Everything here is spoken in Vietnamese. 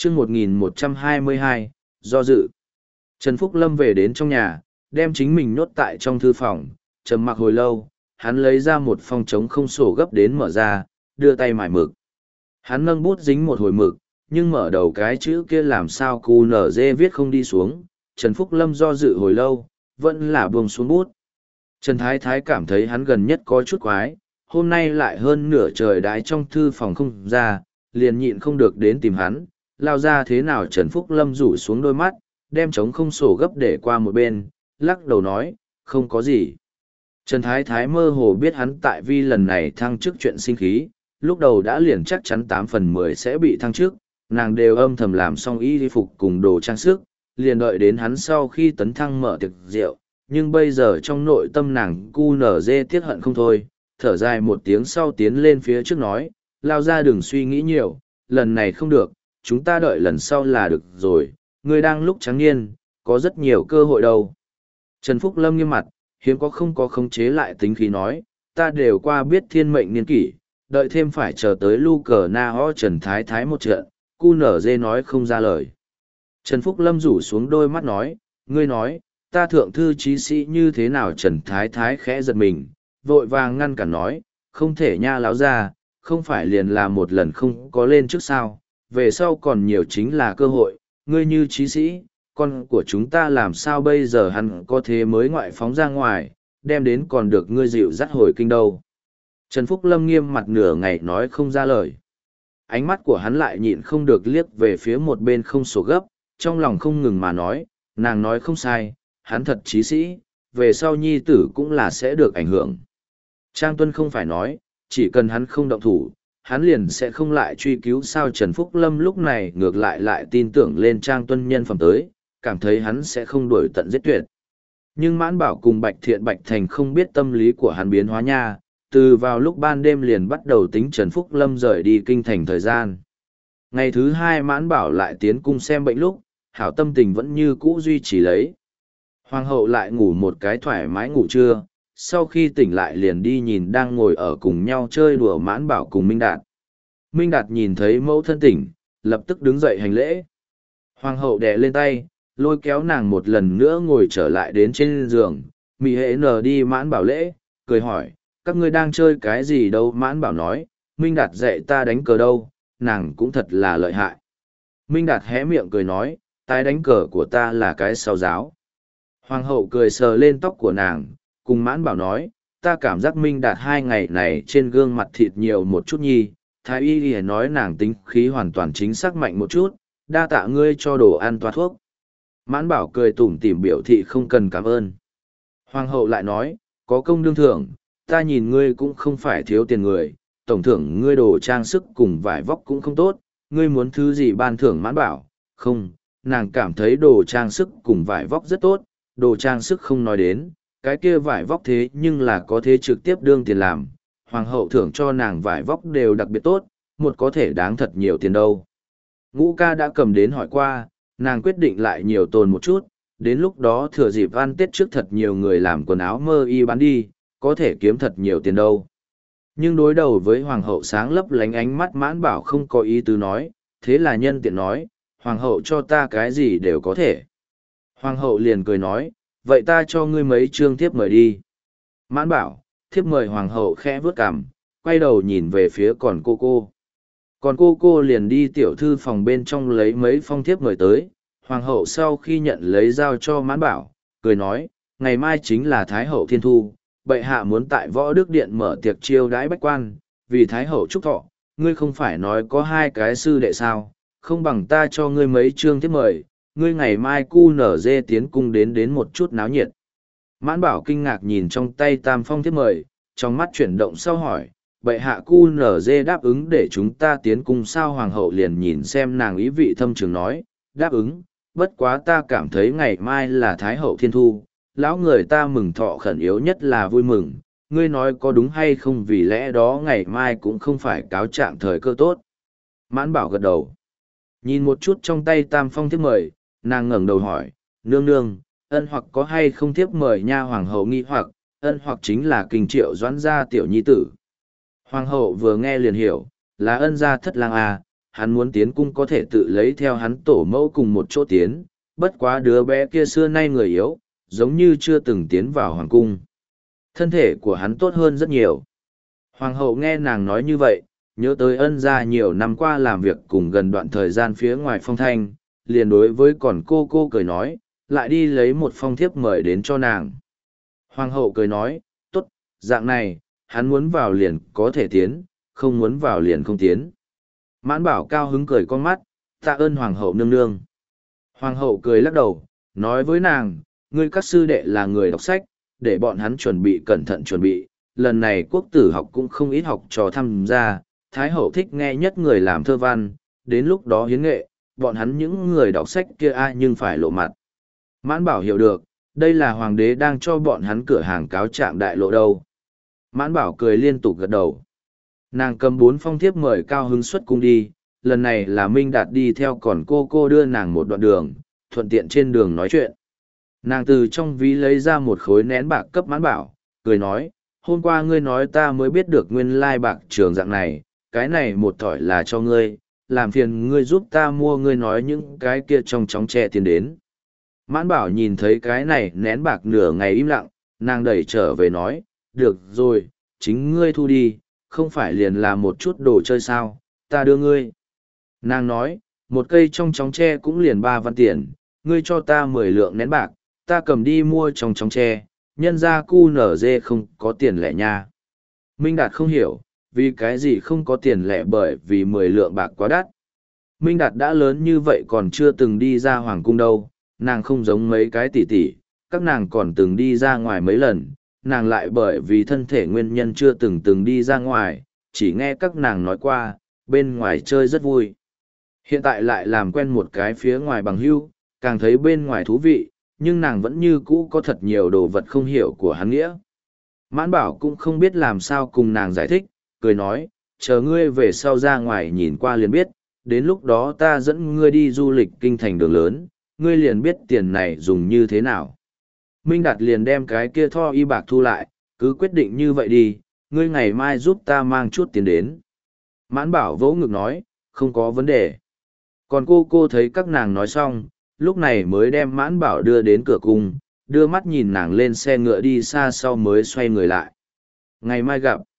chương 1122, do dự. Trần Phúc Lâm về đến trong nhà, đem chính mình nhốt tại trong thư phòng, trầm mặc hồi lâu, hắn lấy ra một phong trống không sổ gấp đến mở ra, đưa tay mải mực. Hắn nâng bút dính một hồi mực, nhưng mở đầu cái chữ kia làm sao QNZ viết không đi xuống, Trần Phúc Lâm do dự hồi lâu, vẫn là buông xuống bút. Trần Thái Thái cảm thấy hắn gần nhất có chút quái, hôm nay lại hơn nửa trời đái trong thư phòng không ra, liền nhịn không được đến tìm hắn, lao ra thế nào Trần Phúc Lâm rủ xuống đôi mắt, đem trống không sổ gấp để qua một bên, lắc đầu nói, không có gì. Trần Thái Thái mơ hồ biết hắn tại vì lần này thăng chức chuyện sinh khí, lúc đầu đã liền chắc chắn 8/10 sẽ bị thăng chức, nàng đều âm thầm làm xong y phục cùng đồ trang sức, liền đợi đến hắn sau khi tấn thăng mở tiệc rượu, nhưng bây giờ trong nội tâm nàng cu nở dê tiếc hận không thôi, thở dài một tiếng sau tiến lên phía trước nói, lao ra đừng suy nghĩ nhiều, lần này không được, chúng ta đợi lần sau là được rồi, ngươi đang lúc trắng niên, có rất nhiều cơ hội đâu. Trần Phúc Lâm nghiêm mặt, hiếm có không có khống chế lại tính khí nói, ta đều qua biết thiên mệnh niên kỷ, đợi thêm phải chờ tới lu cờ na ho Trần Thái Thái một trận, cu nở dê nói không ra lời. Trần Phúc Lâm rủ xuống đôi mắt nói, ngươi nói, ta thượng thư chí sĩ như thế nào Trần Thái Thái khẽ giật mình, vội vàng ngăn cản nói, không thể nha lão ra, không phải liền là một lần không có lên trước sao, về sau còn nhiều chính là cơ hội, ngươi như chí sĩ, con của chúng ta làm sao bây giờ hắn có thế mới ngoại phóng ra ngoài, đem đến còn được ngươi dịu dắt hồi kinh đâu. Trần Phúc Lâm nghiêm mặt nửa ngày nói không ra lời. Ánh mắt của hắn lại nhịn không được liếc về phía một bên không sổ gấp, trong lòng không ngừng mà nói, nàng nói không sai, hắn thật chí sĩ, về sau nhi tử cũng là sẽ được ảnh hưởng. Trang Tuân không phải nói, chỉ cần hắn không động thủ, hắn liền sẽ không lại truy cứu sao Trần Phúc Lâm lúc này ngược lại tin tưởng lên Trang Tuân nhân phẩm tới, cảm thấy hắn sẽ không đuổi tận giết tuyệt. Nhưng Mãn Bảo cùng Bạch Thiện Bạch Thành không biết tâm lý của hắn biến hóa nha, từ vào lúc ban đêm liền bắt đầu tính Trần Phúc Lâm rời đi kinh thành thời gian. Ngày thứ hai Mãn Bảo lại tiến cung xem bệnh lúc, hảo tâm tình vẫn như cũ duy trì lấy. Hoàng hậu lại ngủ một cái thoải mái ngủ trưa, sau khi tỉnh lại liền đi nhìn đang ngồi ở cùng nhau chơi đùa Mãn Bảo cùng Minh Đạt. Minh Đạt nhìn thấy mẫu thân tỉnh, lập tức đứng dậy hành lễ. Hoàng hậu đè lên tay, lôi kéo nàng một lần nữa ngồi trở lại đến trên giường, Mỹ hệ nở đi Mãn Bảo lễ, cười hỏi, các ngươi đang chơi cái gì đâu? Mãn Bảo nói, Minh Đạt dạy ta đánh cờ đâu, nàng cũng thật là lợi hại. Minh Đạt hé miệng cười nói, tái đánh cờ của ta là cái sao giáo. Hoàng hậu cười sờ lên tóc của nàng, cùng Mãn Bảo nói, ta cảm giác Minh Đạt 2 ngày này trên gương mặt thịt nhiều một chút nhi, thái y nói nàng tính khí hoàn toàn chính xác mạnh một chút, đa tạ ngươi cho đồ ăn toa thuốc. Mãn Bảo cười tủm tỉm biểu thị không cần cảm ơn. Hoàng hậu lại nói, có công đương thưởng, ta nhìn ngươi cũng không phải thiếu tiền người, tổng thưởng ngươi đồ trang sức cùng vải vóc cũng không tốt, ngươi muốn thứ gì ban thưởng? Mãn Bảo, không, nàng cảm thấy đồ trang sức cùng vải vóc rất tốt, đồ trang sức không nói đến, cái kia vải vóc thế nhưng là có thể trực tiếp đương tiền làm, hoàng hậu thưởng cho nàng vải vóc đều đặc biệt tốt, một có thể đáng thật nhiều tiền đâu. Ngũ ca đã cầm đến hỏi qua, nàng quyết định lại nhiều tồn một chút, đến lúc đó thừa dịp ăn Tết trước thật nhiều người làm quần áo mơ y bán đi, có thể kiếm thật nhiều tiền đâu. Nhưng đối đầu với hoàng hậu sáng lấp lánh ánh mắt Mãn Bảo không có ý tứ nói, thế là nhân tiện nói, hoàng hậu cho ta cái gì đều có thể. Hoàng hậu liền cười nói, vậy ta cho ngươi mấy chương thiếp mời đi. Mãn Bảo, thiếp mời? Hoàng hậu khẽ vớt cằm, quay đầu nhìn về phía còn cô. Còn cô liền đi tiểu thư phòng bên trong lấy mấy phong thiếp mời tới. Hoàng hậu sau khi nhận lấy giao cho Mãn Bảo, cười nói, ngày mai chính là Thái hậu Thiên Thu, bệ hạ muốn tại Võ Đức Điện mở tiệc chiêu đãi bách quan, vì Thái hậu chúc thọ, ngươi không phải nói có 2 cái sư đệ sao, không bằng ta cho ngươi mấy chương thiếp mời, ngươi ngày mai cu nở dê tiến cung đến một chút náo nhiệt. Mãn Bảo kinh ngạc nhìn trong tay tam phong thiếp mời, trong mắt chuyển động sau hỏi, bệ hạ cu nở dê đáp ứng để chúng ta tiến cung sao? Hoàng hậu liền nhìn xem nàng ý vị thâm trường nói, đáp ứng, bất quá ta cảm thấy ngày mai là Thái hậu Thiên Thu, lão người ta mừng thọ khẩn yếu nhất là vui mừng, ngươi nói có đúng hay không? Vì lẽ đó ngày mai cũng không phải cáo trạng thời cơ tốt. Mãn Bảo gật đầu, nhìn một chút trong tay tam phong thiếp mời, nàng ngẩng đầu hỏi, nương nương, ân hoặc có hay không thiếp mời nha? Hoàng hậu nghi hoặc, ân hoặc chính là Kinh Triệu Doãn gia tiểu nhi tử. Hoàng hậu vừa nghe liền hiểu, là ân gia thất lang à, hắn muốn tiến cung có thể tự lấy theo hắn tổ mẫu cùng một chỗ tiến, bất quá đứa bé kia xưa nay người yếu, giống như chưa từng tiến vào hoàng cung. Thân thể của hắn tốt hơn rất nhiều. Hoàng hậu nghe nàng nói như vậy, nhớ tới ân gia nhiều năm qua làm việc cùng gần đoạn thời gian phía ngoài phong thanh, liền đối với còn cô cười nói, lại đi lấy một phong thiếp mời đến cho nàng. Hoàng hậu cười nói, tốt, dạng này, hắn muốn vào liền có thể tiến, không muốn vào liền không tiến. Mãn Bảo cao hứng cười con mắt, tạ ơn hoàng hậu nương nương. Hoàng hậu cười lắc đầu, nói với nàng, ngươi các sư đệ là người đọc sách, để bọn hắn chuẩn bị cẩn thận chuẩn bị. Lần này quốc tử học cũng không ít học trò tham gia, Thái hậu thích nghe nhất người làm thơ văn, đến lúc đó hiến nghệ, bọn hắn những người đọc sách kia ai nhưng phải lộ mặt. Mãn Bảo hiểu được, đây là hoàng đế đang cho bọn hắn cửa hàng cáo trạng đại lộ đâu. Mãn Bảo cười liên tục gật đầu. Nàng cầm 4 phong thiếp mời cao hứng xuất cung đi, lần này là Minh Đạt đi theo còn cô đưa nàng một đoạn đường, thuận tiện trên đường nói chuyện. Nàng từ trong ví lấy ra một khối nén bạc cấp Mãn Bảo, cười nói, hôm qua ngươi nói ta mới biết được nguyên lai bạc trường dạng này, cái này một thỏi là cho ngươi, làm phiền ngươi giúp ta mua ngươi nói những cái kia trong chóng che tiền đến. Mãn Bảo nhìn thấy cái này nén bạc nửa ngày im lặng, nàng đẩy trở về nói, được rồi, chính ngươi thu đi, không phải liền là một chút đồ chơi sao, ta đưa ngươi. Nàng nói, một cây trong chóng tre cũng liền 3 văn tiền, ngươi cho ta 10 lượng nén bạc, ta cầm đi mua trong chóng tre, nhân ra cu nở dê không có tiền lẻ nha. Minh Đạt không hiểu, vì cái gì không có tiền lẻ bởi vì 10 lượng bạc quá đắt. Minh Đạt đã lớn như vậy còn chưa từng đi ra hoàng cung đâu, nàng không giống mấy cái tỷ tỷ, các nàng còn từng đi ra ngoài mấy lần, nàng lại bởi vì thân thể nguyên nhân chưa từng đi ra ngoài, chỉ nghe các nàng nói qua, bên ngoài chơi rất vui. Hiện tại lại làm quen một cái phía ngoài bằng hữu, càng thấy bên ngoài thú vị, nhưng nàng vẫn như cũ có thật nhiều đồ vật không hiểu của hắn nghĩa. Mãn Bảo cũng không biết làm sao cùng nàng giải thích, cười nói, chờ ngươi về sau ra ngoài nhìn qua liền biết, đến lúc đó ta dẫn ngươi đi du lịch kinh thành đường lớn, ngươi liền biết tiền này dùng như thế nào. Minh Đạt liền đem cái kia tho y bạc thu lại, cứ quyết định như vậy đi, ngươi ngày mai giúp ta mang chút tiền đến. Mãn Bảo vỗ ngực nói, không có vấn đề. Còn cô thấy các nàng nói xong, lúc này mới đem Mãn Bảo đưa đến cửa cung, đưa mắt nhìn nàng lên xe ngựa đi xa sau mới xoay người lại. Ngày mai gặp.